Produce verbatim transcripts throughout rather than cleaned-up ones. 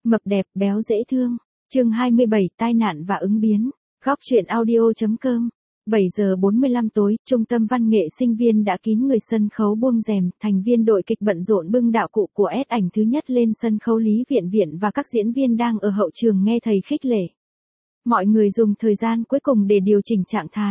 Mập đẹp, béo dễ thương. Chương hai mươi bảy, tai nạn và ứng biến. Góc truyện audio.com. bảy giờ bốn mươi lăm tối, trung tâm văn nghệ sinh viên đã kín người, sân khấu buông rèm, thành viên đội kịch bận rộn bưng đạo cụ của S ảnh thứ nhất lên sân khấu. Lý Viện Viện và các diễn viên đang ở hậu trường nghe thầy khích lệ. Mọi người dùng thời gian cuối cùng để điều chỉnh trạng thái.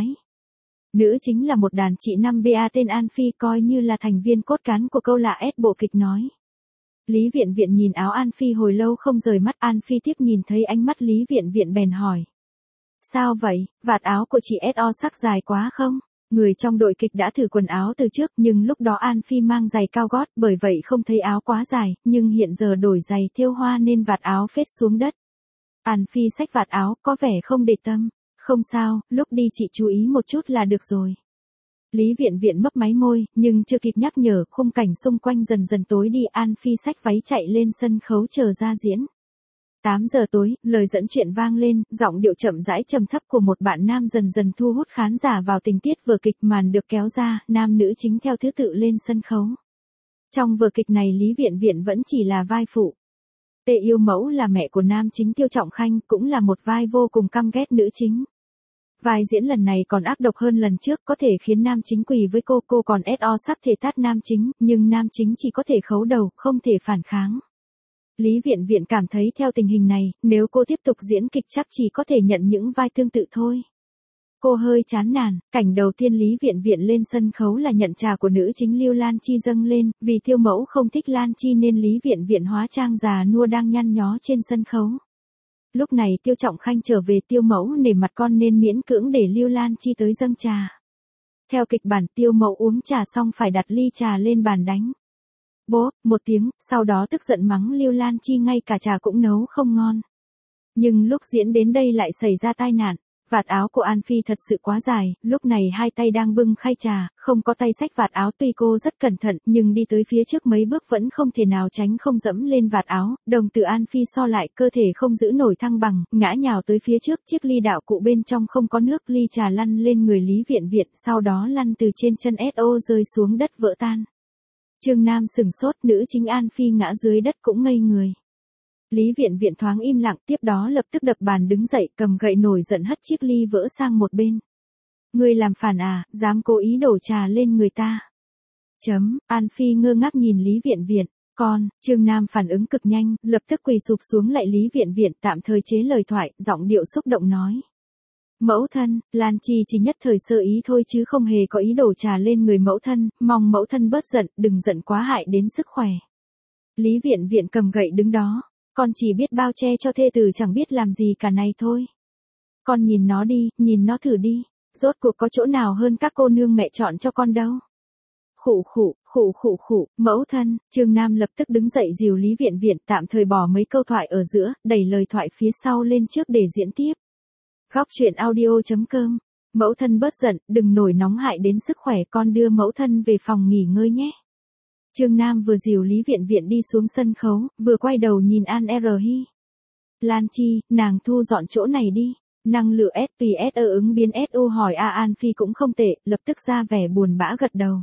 Nữ chính là một đàn chị năm B A tên An Phi, coi như là thành viên cốt cán của câu lạc S bộ kịch nói. Lý Viện Viện nhìn áo An Phi hồi lâu không rời mắt. An Phi tiếp nhìn thấy ánh mắt Lý Viện Viện bèn hỏi. Sao vậy, vạt áo của chị ét o sắc dài quá không? Người trong đội kịch đã thử quần áo từ trước, nhưng lúc đó An Phi mang giày cao gót, bởi vậy không thấy áo quá dài, nhưng hiện giờ đổi giày thêu hoa nên vạt áo phết xuống đất. An Phi xách vạt áo, có vẻ không để tâm. Không sao, lúc đi chị chú ý một chút là được rồi. Lý Viện Viện mấp máy môi, nhưng chưa kịp nhắc nhở, khung cảnh xung quanh dần dần tối đi. An Phi xách váy chạy lên sân khấu chờ ra diễn. tám giờ tối, lời dẫn chuyện vang lên, giọng điệu chậm rãi trầm thấp của một bạn nam dần dần thu hút khán giả vào tình tiết vở kịch. Màn được kéo ra, nam nữ chính theo thứ tự lên sân khấu. Trong vở kịch này Lý Viện Viện vẫn chỉ là vai phụ. Tề Yêu Mẫu là mẹ của nam chính Tiêu Trọng Khanh, cũng là một vai vô cùng căm ghét nữ chính. Vai diễn lần này còn ác độc hơn lần trước, có thể khiến nam chính quỳ với cô, cô còn ét o sắp thể tát nam chính, nhưng nam chính chỉ có thể khấu đầu, không thể phản kháng. Lý Viện Viện cảm thấy theo tình hình này, nếu cô tiếp tục diễn kịch chắc chỉ có thể nhận những vai tương tự thôi. Cô hơi chán nản. Cảnh đầu tiên Lý Viện Viện lên sân khấu là nhận trà của nữ chính Lưu Lan Chi dâng lên, vì Tiêu Mẫu không thích Lan Chi nên Lý Viện Viện hóa trang già nua đang nhăn nhó trên sân khấu. Lúc này Tiêu Trọng Khanh trở về, Tiêu Mẫu nể mặt con nên miễn cưỡng để Lưu Lan Chi tới dâng trà. Theo kịch bản, Tiêu Mẫu uống trà xong phải đặt ly trà lên bàn đánh. Bố, một tiếng, sau đó tức giận mắng Lưu Lan Chi ngay cả trà cũng nấu không ngon. Nhưng lúc diễn đến đây lại xảy ra tai nạn. Vạt áo của An Phi thật sự quá dài, lúc này hai tay đang bưng khay trà, không có tay xách vạt áo. Tuy cô rất cẩn thận, nhưng đi tới phía trước mấy bước vẫn không thể nào tránh không dẫm lên vạt áo. Đồng tử An Phi so lại, cơ thể không giữ nổi thăng bằng, ngã nhào tới phía trước. Chiếc ly đạo cụ bên trong không có nước, ly trà lăn lên người Lý Viện Viện, sau đó lăn từ trên chân ét o rơi xuống đất vỡ tan. Trương Nam sừng sốt, nữ chính An Phi ngã dưới đất cũng ngây người. Lý Viện Viện thoáng im lặng, tiếp đó lập tức đập bàn đứng dậy, cầm gậy nổi giận hất chiếc ly vỡ sang một bên. Ngươi làm phản à, dám cố ý đổ trà lên người ta. Chấm, An Phi ngơ ngác nhìn Lý Viện Viện. Con, Trương Nam phản ứng cực nhanh, lập tức quỳ sụp xuống lại Lý Viện Viện, tạm thời chế lời thoại, giọng điệu xúc động nói. Mẫu thân, Lan Chi chỉ nhất thời sơ ý thôi chứ không hề có ý đổ trà lên người mẫu thân, mong mẫu thân bớt giận, đừng giận quá hại đến sức khỏe. Lý Viện Viện cầm gậy đứng đó. Con chỉ biết bao che cho thê tử, chẳng biết làm gì cả này thôi. Con nhìn nó đi, nhìn nó thử đi, rốt cuộc có chỗ nào hơn các cô nương mẹ chọn cho con đâu. Khụ khụ, khụ khụ khụ, mẫu thân. Trương Nam lập tức đứng dậy dìu Lý Viện Viện, tạm thời bỏ mấy câu thoại ở giữa, đẩy lời thoại phía sau lên trước để diễn tiếp. Góc truyện audio.com. Mẫu thân bớt giận, đừng nổi nóng hại đến sức khỏe, con đưa mẫu thân về phòng nghỉ ngơi nhé. Trương Nam vừa dìu Lý Viện Viện đi xuống sân khấu, vừa quay đầu nhìn An R Hi. Lan Chi, nàng thu dọn chỗ này đi. Năng lượng S P S ở ứng biến S U hỏi A. An Phi cũng không tệ, lập tức ra vẻ buồn bã gật đầu.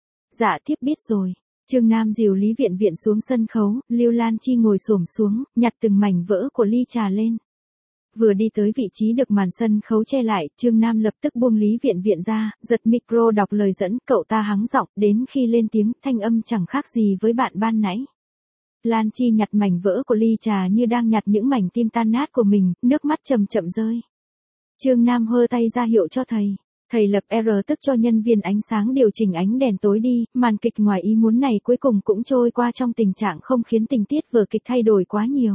Dạ thiếp biết rồi. Trương Nam dìu Lý Viện Viện xuống sân khấu, Lưu Lan Chi ngồi xổm xuống, nhặt từng mảnh vỡ của ly trà lên. Vừa đi tới vị trí được màn sân khấu che lại, Trương Nam lập tức buông Lý Viện Viện ra, giật micro đọc lời dẫn, cậu ta hắng giọng, đến khi lên tiếng, thanh âm chẳng khác gì với bạn ban nãy. Lan Chi nhặt mảnh vỡ của ly trà như đang nhặt những mảnh tim tan nát của mình, nước mắt chậm chậm rơi. Trương Nam hơ tay ra hiệu cho thầy. Thầy lập R tức cho nhân viên ánh sáng điều chỉnh ánh đèn tối đi, màn kịch ngoài ý muốn này cuối cùng cũng trôi qua trong tình trạng không khiến tình tiết vở kịch thay đổi quá nhiều.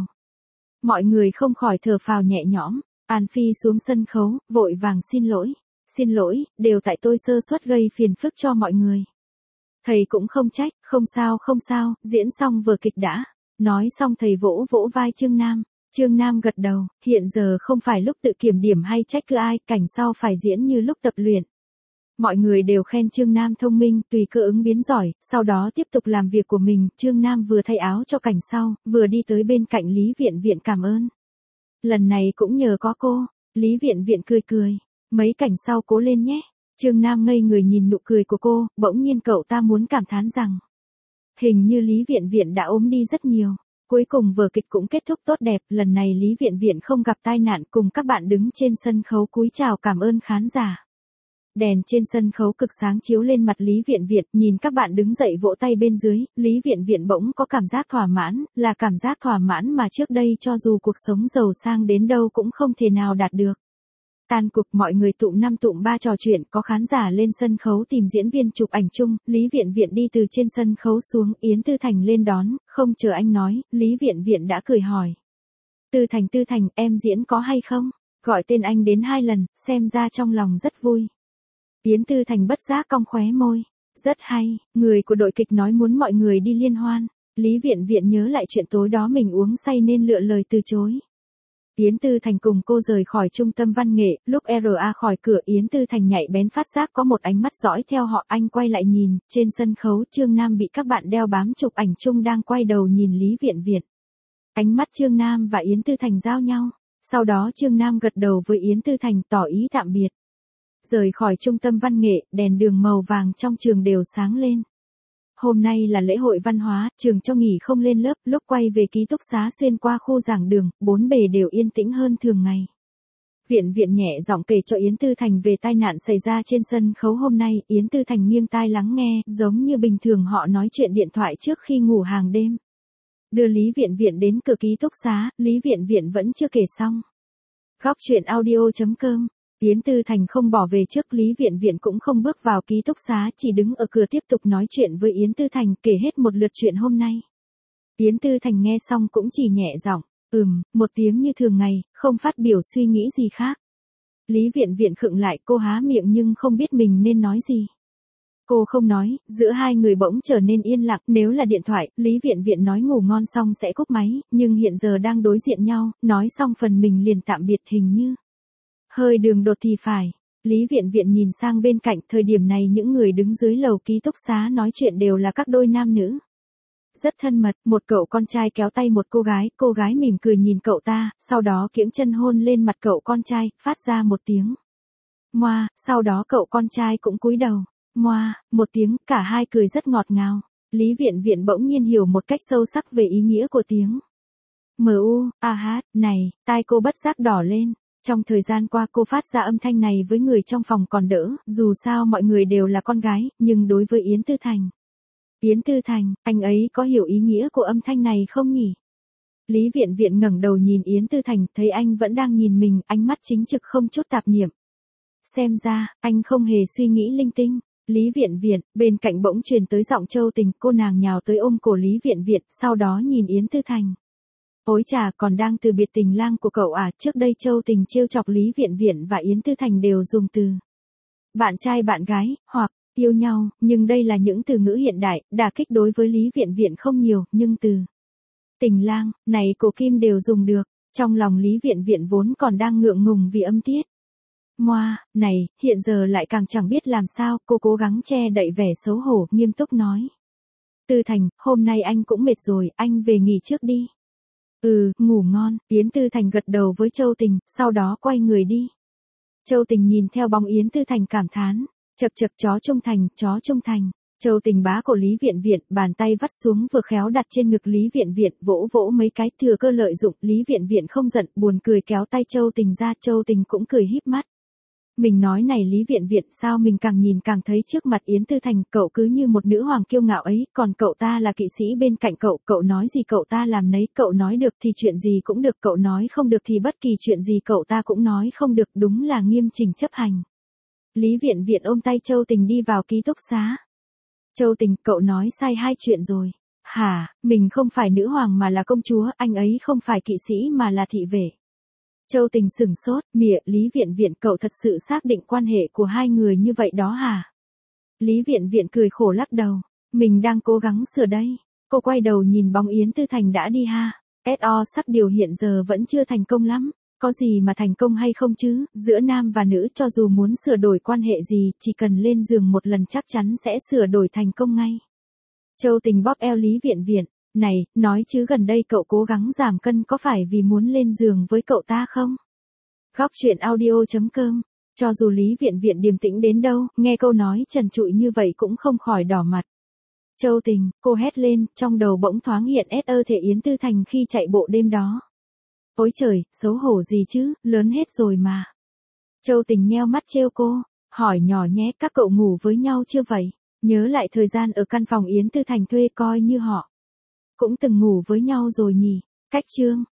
Mọi người không khỏi thở phào nhẹ nhõm. An Phi xuống sân khấu, vội vàng xin lỗi. Xin lỗi, đều tại tôi sơ suất gây phiền phức cho mọi người. Thầy cũng không trách, không sao không sao, diễn xong vở kịch đã. Nói xong thầy vỗ vỗ vai Trương Nam. Trương Nam gật đầu, hiện giờ không phải lúc tự kiểm điểm hay trách cứ ai, cảnh sau phải diễn như lúc tập luyện. Mọi người đều khen Trương Nam thông minh, tùy cơ ứng biến giỏi, sau đó tiếp tục làm việc của mình. Trương Nam vừa thay áo cho cảnh sau, vừa đi tới bên cạnh Lý Viện Viện cảm ơn. Lần này cũng nhờ có cô. Lý Viện Viện cười cười. Mấy cảnh sau cố lên nhé. Trương Nam ngây người nhìn nụ cười của cô, bỗng nhiên cậu ta muốn cảm thán rằng. Hình như Lý Viện Viện đã ốm đi rất nhiều. Cuối cùng vở kịch cũng kết thúc tốt đẹp, lần này Lý Viện Viện không gặp tai nạn, cùng các bạn đứng trên sân khấu cúi chào cảm ơn khán giả. Đèn trên sân khấu cực sáng chiếu lên mặt Lý Viện Viện, nhìn các bạn đứng dậy vỗ tay bên dưới, Lý Viện Viện bỗng có cảm giác thỏa mãn, là cảm giác thỏa mãn mà trước đây cho dù cuộc sống giàu sang đến đâu cũng không thể nào đạt được. Tan cuộc mọi người tụm năm tụm ba trò chuyện, có khán giả lên sân khấu tìm diễn viên chụp ảnh chung, Lý Viện Viện đi từ trên sân khấu xuống, Yến Tư Thành lên đón, không chờ anh nói, Lý Viện Viện đã cười hỏi. Tư Thành Tư Thành, em diễn có hay không? Gọi tên anh đến hai lần, xem ra trong lòng rất vui. Yến Tư Thành bất giác cong khóe môi. Rất hay, người của đội kịch nói muốn mọi người đi liên hoan. Lý Viện Viện nhớ lại chuyện tối đó mình uống say nên lựa lời từ chối. Yến Tư Thành cùng cô rời khỏi trung tâm văn nghệ, lúc rờ a khỏi cửa Yến Tư Thành nhạy bén phát giác có một ánh mắt dõi theo họ, anh quay lại nhìn, trên sân khấu Trương Nam bị các bạn đeo bám chụp ảnh chung đang quay đầu nhìn Lý Viện Viện. Ánh mắt Trương Nam và Yến Tư Thành giao nhau, sau đó Trương Nam gật đầu với Yến Tư Thành tỏ ý tạm biệt. Rời khỏi trung tâm văn nghệ, đèn đường màu vàng trong trường đều sáng lên. Hôm nay là lễ hội văn hóa, trường cho nghỉ không lên lớp, lúc quay về ký túc xá xuyên qua khu giảng đường, bốn bề đều yên tĩnh hơn thường ngày. Viện Viện nhẹ giọng kể cho Yến Tư Thành về tai nạn xảy ra trên sân khấu hôm nay, Yến Tư Thành nghiêng tai lắng nghe, giống như bình thường họ nói chuyện điện thoại trước khi ngủ hàng đêm. Đưa Lý Viện Viện đến cửa ký túc xá, Lý Viện Viện vẫn chưa kể xong. Góc truyện audio chấm com. Yến Tư Thành không bỏ về trước, Lý Viện Viện cũng không bước vào ký túc xá, chỉ đứng ở cửa tiếp tục nói chuyện với Yến Tư Thành, kể hết một lượt chuyện hôm nay. Yến Tư Thành nghe xong cũng chỉ nhẹ giọng, ừm, một tiếng như thường ngày, không phát biểu suy nghĩ gì khác. Lý Viện Viện khựng lại, cô há miệng nhưng không biết mình nên nói gì. Cô không nói, giữa hai người bỗng trở nên yên lặng, nếu là điện thoại, Lý Viện Viện nói ngủ ngon xong sẽ cúp máy, nhưng hiện giờ đang đối diện nhau, nói xong phần mình liền tạm biệt hình như. Hơi đường đột thì phải. Lý Viện Viện nhìn sang bên cạnh, thời điểm này những người đứng dưới lầu ký túc xá nói chuyện đều là các đôi nam nữ. Rất thân mật, một cậu con trai kéo tay một cô gái, cô gái mỉm cười nhìn cậu ta, sau đó kiễng chân hôn lên mặt cậu con trai, phát ra một tiếng moa, sau đó cậu con trai cũng cúi đầu, moa, một tiếng, cả hai cười rất ngọt ngào. Lý Viện Viện bỗng nhiên hiểu một cách sâu sắc về ý nghĩa của tiếng mu, a hát, này, tai cô bất giác đỏ lên. Trong thời gian qua cô phát ra âm thanh này với người trong phòng còn đỡ, dù sao mọi người đều là con gái, nhưng đối với Yến Tư Thành. Yến Tư Thành, anh ấy có hiểu ý nghĩa của âm thanh này không nhỉ? Lý Viện Viện ngẩng đầu nhìn Yến Tư Thành, thấy anh vẫn đang nhìn mình, ánh mắt chính trực không chút tạp niệm. Xem ra, anh không hề suy nghĩ linh tinh. Lý Viện Viện, bên cạnh bỗng truyền tới giọng Châu Tình, cô nàng nhào tới ôm cổ Lý Viện Viện, sau đó nhìn Yến Tư Thành. Ôi chà, còn đang từ biệt tình lang của cậu à, trước đây Châu Tình trêu chọc Lý Viện Viện và Yến Tư Thành đều dùng từ bạn trai bạn gái, hoặc yêu nhau, nhưng đây là những từ ngữ hiện đại, đả kích đối với Lý Viện Viện không nhiều, nhưng từ tình lang, này cổ kim đều dùng được, trong lòng Lý Viện Viện vốn còn đang ngượng ngùng vì âm tiết. Moa, này, hiện giờ lại càng chẳng biết làm sao, cô cố gắng che đậy vẻ xấu hổ, nghiêm túc nói. Tư Thành, hôm nay anh cũng mệt rồi, anh về nghỉ trước đi. Ừ, ngủ ngon, Yến Tư Thành gật đầu với Châu Tình, sau đó quay người đi. Châu Tình nhìn theo bóng Yến Tư Thành cảm thán, chật chật chó trung thành, chó trung thành. Châu Tình bá cổ Lý Viện Viện, bàn tay vắt xuống vừa khéo đặt trên ngực Lý Viện Viện, vỗ vỗ mấy cái, thừa cơ lợi dụng, Lý Viện Viện không giận, buồn cười kéo tay Châu Tình ra, Châu Tình cũng cười híp mắt. Mình nói này Lý Viện Viện, sao mình càng nhìn càng thấy trước mặt Yến Tư Thành, cậu cứ như một nữ hoàng kiêu ngạo ấy, còn cậu ta là kỵ sĩ bên cạnh cậu, cậu nói gì cậu ta làm nấy, cậu nói được thì chuyện gì cũng được, cậu nói không được thì bất kỳ chuyện gì cậu ta cũng nói không được, đúng là nghiêm chỉnh chấp hành. Lý Viện Viện ôm tay Châu Tình đi vào ký túc xá. Châu Tình, cậu nói sai hai chuyện rồi. Hả, mình không phải nữ hoàng mà là công chúa, anh ấy không phải kỵ sĩ mà là thị vệ. Châu Tình sửng sốt, mỉa, Lý Viện Viện, cậu thật sự xác định quan hệ của hai người như vậy đó hả? Lý Viện Viện cười khổ lắc đầu, mình đang cố gắng sửa đây. Cô quay đầu nhìn bóng Yến Tư Thành đã đi ha. ét o sắc điều hiện giờ vẫn chưa thành công lắm, có gì mà thành công hay không chứ, giữa nam và nữ cho dù muốn sửa đổi quan hệ gì, chỉ cần lên giường một lần chắc chắn sẽ sửa đổi thành công ngay. Châu Tình bóp eo Lý Viện Viện. Này, nói chứ gần đây cậu cố gắng giảm cân có phải vì muốn lên giường với cậu ta không? Góc truyện audio chấm com. Cho dù Lý Viện Viện điềm tĩnh đến đâu, nghe câu nói trần trụi như vậy cũng không khỏi đỏ mặt. Châu Tình, cô hét lên, trong đầu bỗng thoáng hiện ét ơ thể Yến Tư Thành khi chạy bộ đêm đó. Ôi trời, xấu hổ gì chứ, lớn hết rồi mà. Châu Tình nheo mắt trêu cô, hỏi nhỏ nhé, các cậu ngủ với nhau chưa vậy? Nhớ lại thời gian ở căn phòng Yến Tư Thành thuê coi như họ cũng từng ngủ với nhau rồi nhỉ. Cách chương